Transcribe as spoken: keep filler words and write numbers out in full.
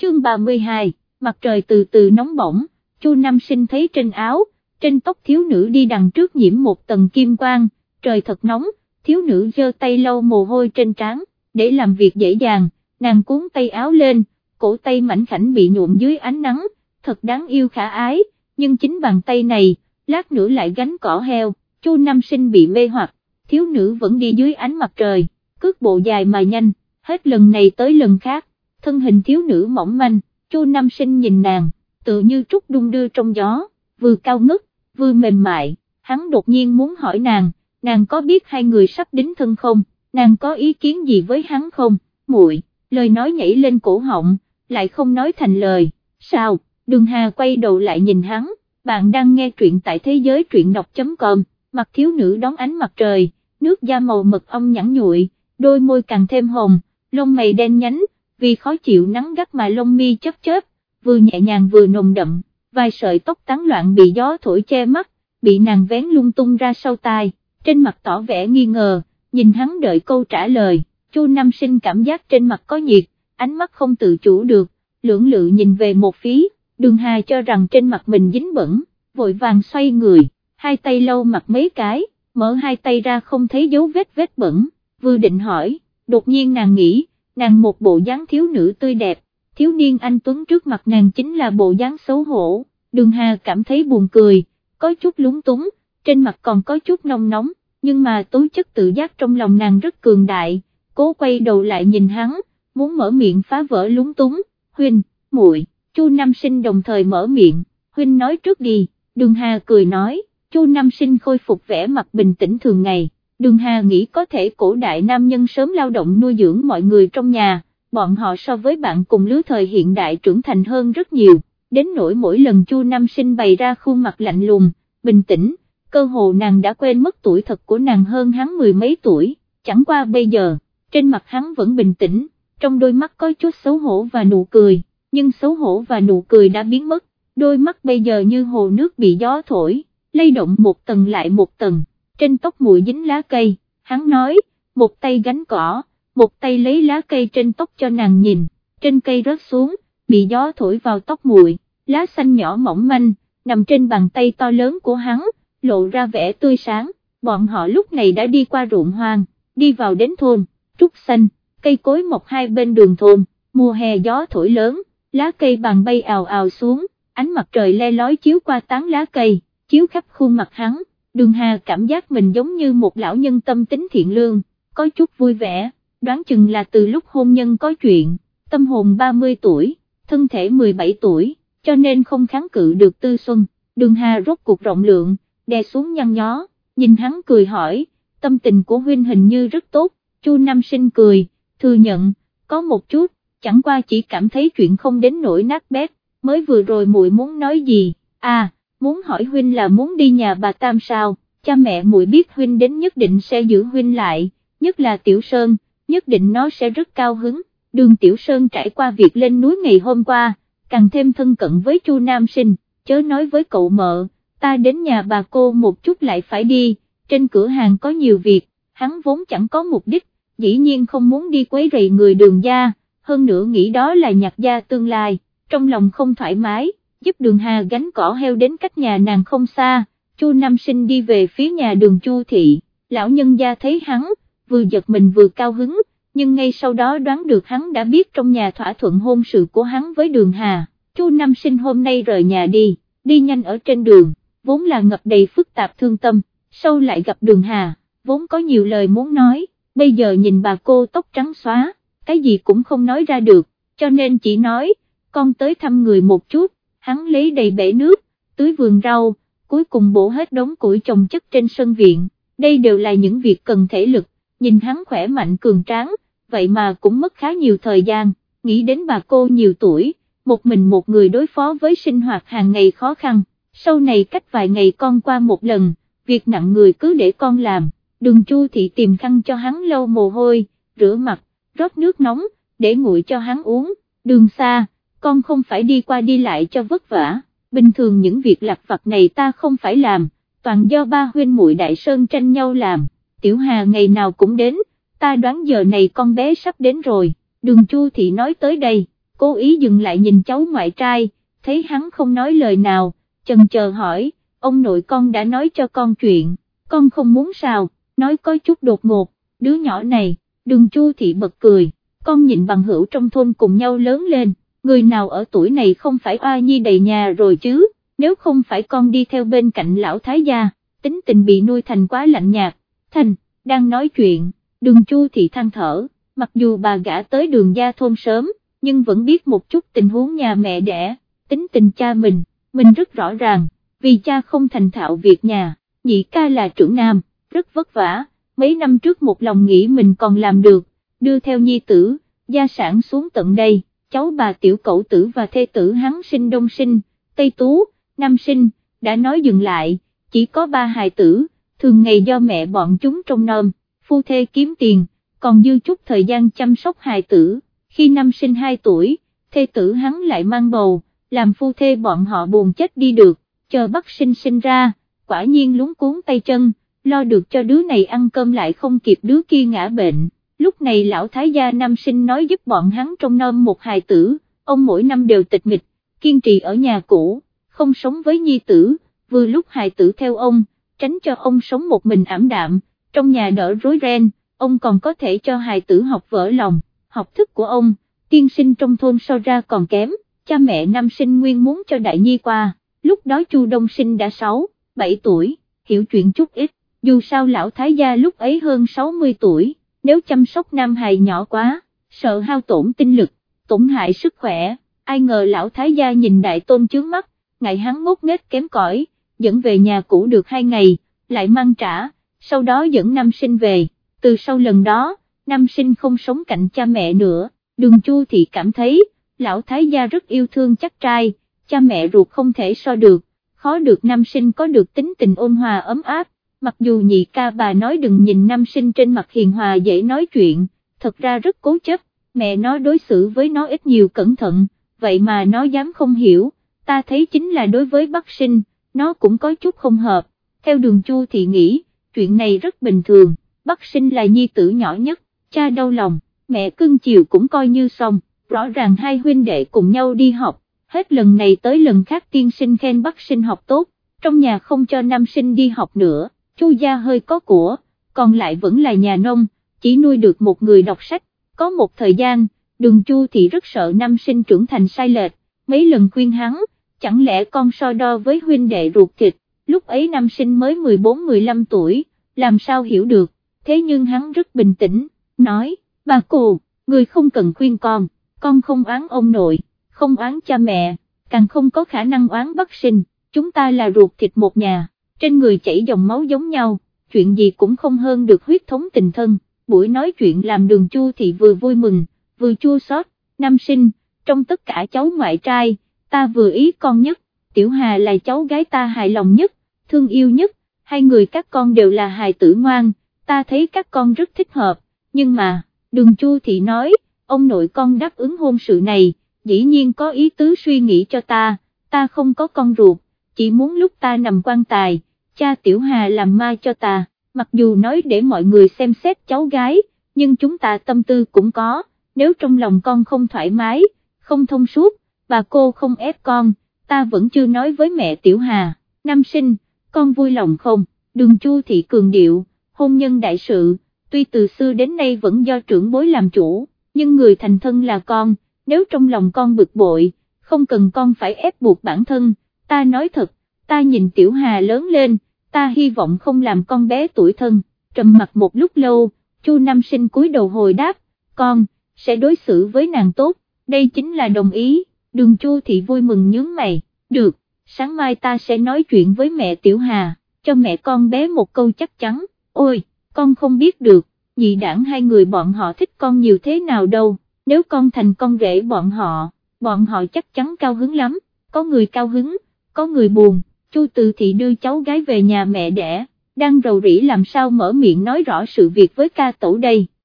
chương ba mươi hai, mặt trời từ từ nóng bỏng, Chu Nam Sinh thấy trên áo, trên tóc thiếu nữ đi đằng trước nhiễm một tầng kim quang, trời thật nóng, thiếu nữ giơ tay lau mồ hôi trên trán, để làm việc dễ dàng, nàng cuốn tay áo lên, cổ tay mảnh khảnh bị nhuộm dưới ánh nắng, thật đáng yêu khả ái, nhưng chính bàn tay này, lát nữa lại gánh cỏ heo, Chu Nam Sinh bị mê hoặc, thiếu nữ vẫn đi dưới ánh mặt trời, cước bộ dài mà nhanh, hết lần này tới lần khác, thân hình thiếu nữ mỏng manh, Chu Nam Sinh nhìn nàng, tự như trúc đung đưa trong gió, vừa cao ngất, vừa mềm mại, hắn đột nhiên muốn hỏi nàng, nàng có biết hai người sắp đính thân không, nàng có ý kiến gì với hắn không, muội, lời nói nhảy lên cổ họng, lại không nói thành lời, sao, Đường Hà quay đầu lại nhìn hắn, bạn đang nghe truyện tại thế giới truyện đọc.com, mặt thiếu nữ đón ánh mặt trời, nước da màu mật ong nhẵn nhụi, đôi môi càng thêm hồng, lông mày đen nhánh, vì khó chịu nắng gắt mà lông mi chớp chớp, vừa nhẹ nhàng vừa nồng đậm, vài sợi tóc tán loạn bị gió thổi che mắt, bị nàng vén lung tung ra sau tai, trên mặt tỏ vẻ nghi ngờ, nhìn hắn đợi câu trả lời, Chu Nam Sinh cảm giác trên mặt có nhiệt, ánh mắt không tự chủ được, lưỡng lự nhìn về một phía, Đường Hà cho rằng trên mặt mình dính bẩn, vội vàng xoay người, hai tay lau mặt mấy cái, mở hai tay ra không thấy dấu vết vết bẩn, vừa định hỏi, đột nhiên nàng nghĩ, nàng một bộ dáng thiếu nữ tươi đẹp, thiếu niên anh tuấn trước mặt nàng chính là bộ dáng xấu hổ, Đường Hà cảm thấy buồn cười, có chút lúng túng, trên mặt còn có chút nóng nóng, nhưng mà tố chất tự giác trong lòng nàng rất cường đại, cố quay đầu lại nhìn hắn, muốn mở miệng phá vỡ lúng túng, huynh, muội, Chu Nam Sinh đồng thời mở miệng, huynh nói trước đi, Đường Hà cười nói, Chu Nam Sinh khôi phục vẻ mặt bình tĩnh thường ngày, Đường Hà nghĩ có thể cổ đại nam nhân sớm lao động nuôi dưỡng mọi người trong nhà, bọn họ so với bạn cùng lứa thời hiện đại trưởng thành hơn rất nhiều, đến nỗi mỗi lần Chu Nam Sinh bày ra khuôn mặt lạnh lùng, bình tĩnh, cơ hồ nàng đã quên mất tuổi thật của nàng hơn hắn mười mấy tuổi, chẳng qua bây giờ, trên mặt hắn vẫn bình tĩnh, trong đôi mắt có chút xấu hổ và nụ cười, nhưng xấu hổ và nụ cười đã biến mất, đôi mắt bây giờ như hồ nước bị gió thổi, lay động một tầng lại một tầng, trên tóc muội dính lá cây, hắn nói, một tay gánh cỏ, một tay lấy lá cây trên tóc cho nàng nhìn, trên cây rớt xuống, bị gió thổi vào tóc muội, lá xanh nhỏ mỏng manh, nằm trên bàn tay to lớn của hắn, lộ ra vẻ tươi sáng, bọn họ lúc này đã đi qua ruộng hoang, đi vào đến thôn, trúc xanh, cây cối mọc hai bên đường thôn, mùa hè gió thổi lớn, lá cây bàn bay ào ào xuống, ánh mặt trời le lói chiếu qua tán lá cây, chiếu khắp khuôn mặt hắn, Đường Hà cảm giác mình giống như một lão nhân tâm tính thiện lương, có chút vui vẻ, đoán chừng là từ lúc hôn nhân có chuyện, tâm hồn ba mươi tuổi, thân thể mười bảy tuổi, cho nên không kháng cự được tư xuân, Đường Hà rốt cuộc rộng lượng, đè xuống nhăn nhó, nhìn hắn cười hỏi, tâm tình của huynh hình như rất tốt, Chu Nam Sinh cười, thừa nhận, có một chút, chẳng qua chỉ cảm thấy chuyện không đến nỗi nát bét, mới vừa rồi muội muốn nói gì, à, muốn hỏi huynh là muốn đi nhà bà Tam sao, cha mẹ muội biết huynh đến nhất định sẽ giữ huynh lại, nhất là Tiểu Sơn, nhất định nó sẽ rất cao hứng, Đường Tiểu Sơn trải qua việc lên núi ngày hôm qua, càng thêm thân cận với Chu Nam Sinh, chớ nói với cậu mợ, ta đến nhà bà cô một chút lại phải đi, trên cửa hàng có nhiều việc, hắn vốn chẳng có mục đích, dĩ nhiên không muốn đi quấy rầy người Đường gia, hơn nữa nghĩ đó là nhạc gia tương lai, trong lòng không thoải mái, giúp Đường Hà gánh cỏ heo đến cách nhà nàng không xa, Chu Nam Sinh đi về phía nhà Đường Chu thị, lão nhân gia thấy hắn, vừa giật mình vừa cao hứng, nhưng ngay sau đó đoán được hắn đã biết trong nhà thỏa thuận hôn sự của hắn với Đường Hà, Chu Nam Sinh hôm nay rời nhà đi, đi nhanh ở trên đường, vốn là ngập đầy phức tạp thương tâm, sau lại gặp Đường Hà, vốn có nhiều lời muốn nói, bây giờ nhìn bà cô tóc trắng xóa, cái gì cũng không nói ra được, cho nên chỉ nói, con tới thăm người một chút, hắn lấy đầy bể nước, tưới vườn rau, cuối cùng bổ hết đống củi chồng chất trên sân viện, đây đều là những việc cần thể lực, nhìn hắn khỏe mạnh cường tráng, vậy mà cũng mất khá nhiều thời gian, nghĩ đến bà cô nhiều tuổi, một mình một người đối phó với sinh hoạt hàng ngày khó khăn, sau này cách vài ngày con qua một lần, việc nặng người cứ để con làm, Đường Chu thị tìm khăn cho hắn lau mồ hôi, rửa mặt, rót nước nóng, để nguội cho hắn uống, đường xa, con không phải đi qua đi lại cho vất vả, bình thường những việc lặt vặt này ta không phải làm, toàn do ba huynh muội Đại Sơn tranh nhau làm, Tiểu Hà ngày nào cũng đến, ta đoán giờ này con bé sắp đến rồi, Đường Chu thị nói tới đây, cố ý dừng lại nhìn cháu ngoại trai, thấy hắn không nói lời nào, chần chờ hỏi, ông nội con đã nói cho con chuyện, con không muốn sao, nói có chút đột ngột, đứa nhỏ này, Đường Chu Thị bật cười, con nhìn bằng hữu trong thôn cùng nhau lớn lên, người nào ở tuổi này không phải oa nhi đầy nhà rồi chứ, nếu không phải con đi theo bên cạnh lão thái gia, tính tình bị nuôi thành quá lạnh nhạt. Thành, đang nói chuyện, Đường Chu Thị than thở, mặc dù bà gả tới Đường gia thôn sớm, nhưng vẫn biết một chút tình huống nhà mẹ đẻ, tính tình cha mình, mình rất rõ ràng, vì cha không thành thạo việc nhà, nhị ca là trưởng nam, rất vất vả, mấy năm trước một lòng nghĩ mình còn làm được, đưa theo nhi tử, gia sản xuống tận đây, cháu bà tiểu cẩu tử và thê tử hắn sinh đông sinh, tây tú, nam sinh, đã nói dừng lại, chỉ có ba hài tử, thường ngày do mẹ bọn chúng trông nom, phu thê kiếm tiền, còn dư chút thời gian chăm sóc hài tử, khi năm sinh hai tuổi, thê tử hắn lại mang bầu, làm phu thê bọn họ buồn chết đi được, chờ bắt sinh sinh ra, quả nhiên lúng cuốn tay chân, lo được cho đứa này ăn cơm lại không kịp đứa kia ngã bệnh, lúc này lão thái gia năm sinh nói giúp bọn hắn trông nom một hài tử, ông mỗi năm đều tịch mịch, kiên trì ở nhà cũ, không sống với nhi tử, vừa lúc hài tử theo ông, tránh cho ông sống một mình ảm đạm, trong nhà đỡ rối ren, ông còn có thể cho hài tử học vỡ lòng, học thức của ông, tiên sinh trong thôn so ra còn kém, cha mẹ năm sinh nguyên muốn cho đại nhi qua, lúc đó Chu Đông Sinh đã sáu, bảy tuổi, hiểu chuyện chút ít, dù sao lão thái gia lúc ấy hơn sáu mươi tuổi, nếu chăm sóc nam hài nhỏ quá, sợ hao tổn tinh lực, tổn hại sức khỏe, ai ngờ lão thái gia nhìn đại tôn chướng mắt, ngại hắn ngốc nghếch kém cỏi, dẫn về nhà cũ được hai ngày, lại mang trả, sau đó dẫn nam sinh về, từ sau lần đó, nam sinh không sống cạnh cha mẹ nữa, Đường Chu Thị cảm thấy, lão thái gia rất yêu thương chắc trai, cha mẹ ruột không thể so được, khó được nam sinh có được tính tình ôn hòa ấm áp, mặc dù nhị ca bà nói đừng nhìn nam sinh trên mặt hiền hòa dễ nói chuyện, thật ra rất cố chấp, mẹ nó đối xử với nó ít nhiều cẩn thận, vậy mà nó dám không hiểu, ta thấy chính là đối với Bắc Sinh, nó cũng có chút không hợp, theo Đường Chu Thị nghĩ, chuyện này rất bình thường, Bắc Sinh là nhi tử nhỏ nhất, cha đau lòng, mẹ cưng chiều cũng coi như xong, rõ ràng hai huynh đệ cùng nhau đi học, hết lần này tới lần khác tiên sinh khen Bắc Sinh học tốt, trong nhà không cho nam sinh đi học nữa, Chu gia hơi có của, còn lại vẫn là nhà nông, chỉ nuôi được một người đọc sách, có một thời gian, Đường Chu Thị rất sợ nam sinh trưởng thành sai lệch, mấy lần khuyên hắn, chẳng lẽ con so đo với huynh đệ ruột thịt, lúc ấy nam sinh mới mười bốn mười lăm tuổi, làm sao hiểu được, thế nhưng hắn rất bình tĩnh, nói, bà cô, người không cần khuyên con, con không oán ông nội, không oán cha mẹ, càng không có khả năng oán Bắc Sinh, chúng ta là ruột thịt một nhà, trên người chảy dòng máu giống nhau, chuyện gì cũng không hơn được huyết thống tình thân, buổi nói chuyện làm Đường Chu Thị vừa vui mừng, vừa chua xót. Nam sinh, trong tất cả cháu ngoại trai, ta vừa ý con nhất, Tiểu Hà là cháu gái ta hài lòng nhất, thương yêu nhất, hai người các con đều là hài tử ngoan, ta thấy các con rất thích hợp, nhưng mà, Đường Chu Thị nói, ông nội con đáp ứng hôn sự này, dĩ nhiên có ý tứ suy nghĩ cho ta, ta không có con ruột, chỉ muốn lúc ta nằm quan tài, cha Tiểu Hà làm ma cho ta, mặc dù nói để mọi người xem xét cháu gái, nhưng chúng ta tâm tư cũng có, nếu trong lòng con không thoải mái, không thông suốt, bà cô không ép con, ta vẫn chưa nói với mẹ Tiểu Hà, nam sinh, con vui lòng không, Đường Chu Thị cường điệu, hôn nhân đại sự, tuy từ xưa đến nay vẫn do trưởng bối làm chủ, nhưng người thành thân là con, nếu trong lòng con bực bội, không cần con phải ép buộc bản thân, ta nói thật, ta nhìn Tiểu Hà lớn lên, ta hy vọng không làm con bé tuổi thân, trầm mặt một lúc lâu, Chu nam sinh cúi đầu hồi đáp, con, sẽ đối xử với nàng tốt, đây chính là đồng ý, Đường Chu Thị vui mừng nhướng mày, được, sáng mai ta sẽ nói chuyện với mẹ Tiểu Hà, cho mẹ con bé một câu chắc chắn, ôi, con không biết được, nhị đảng hai người bọn họ thích con nhiều thế nào đâu, nếu con thành con rể bọn họ, bọn họ chắc chắn cao hứng lắm, có người cao hứng, có người buồn, Chu Từ Thị đưa cháu gái về nhà mẹ đẻ, đang rầu rĩ làm sao mở miệng nói rõ sự việc với ca tổ đây.